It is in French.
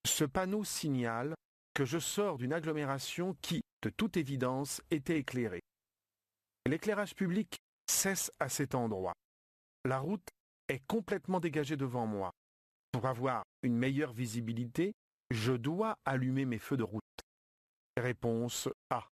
Ce panneau signale que je sors d'une agglomération qui, de toute évidence, était éclairée. L'éclairage public cesse à cet endroit. La route est complètement dégagée devant moi. Pour avoir une meilleure visibilité, je dois allumer mes feux de route. Réponse A.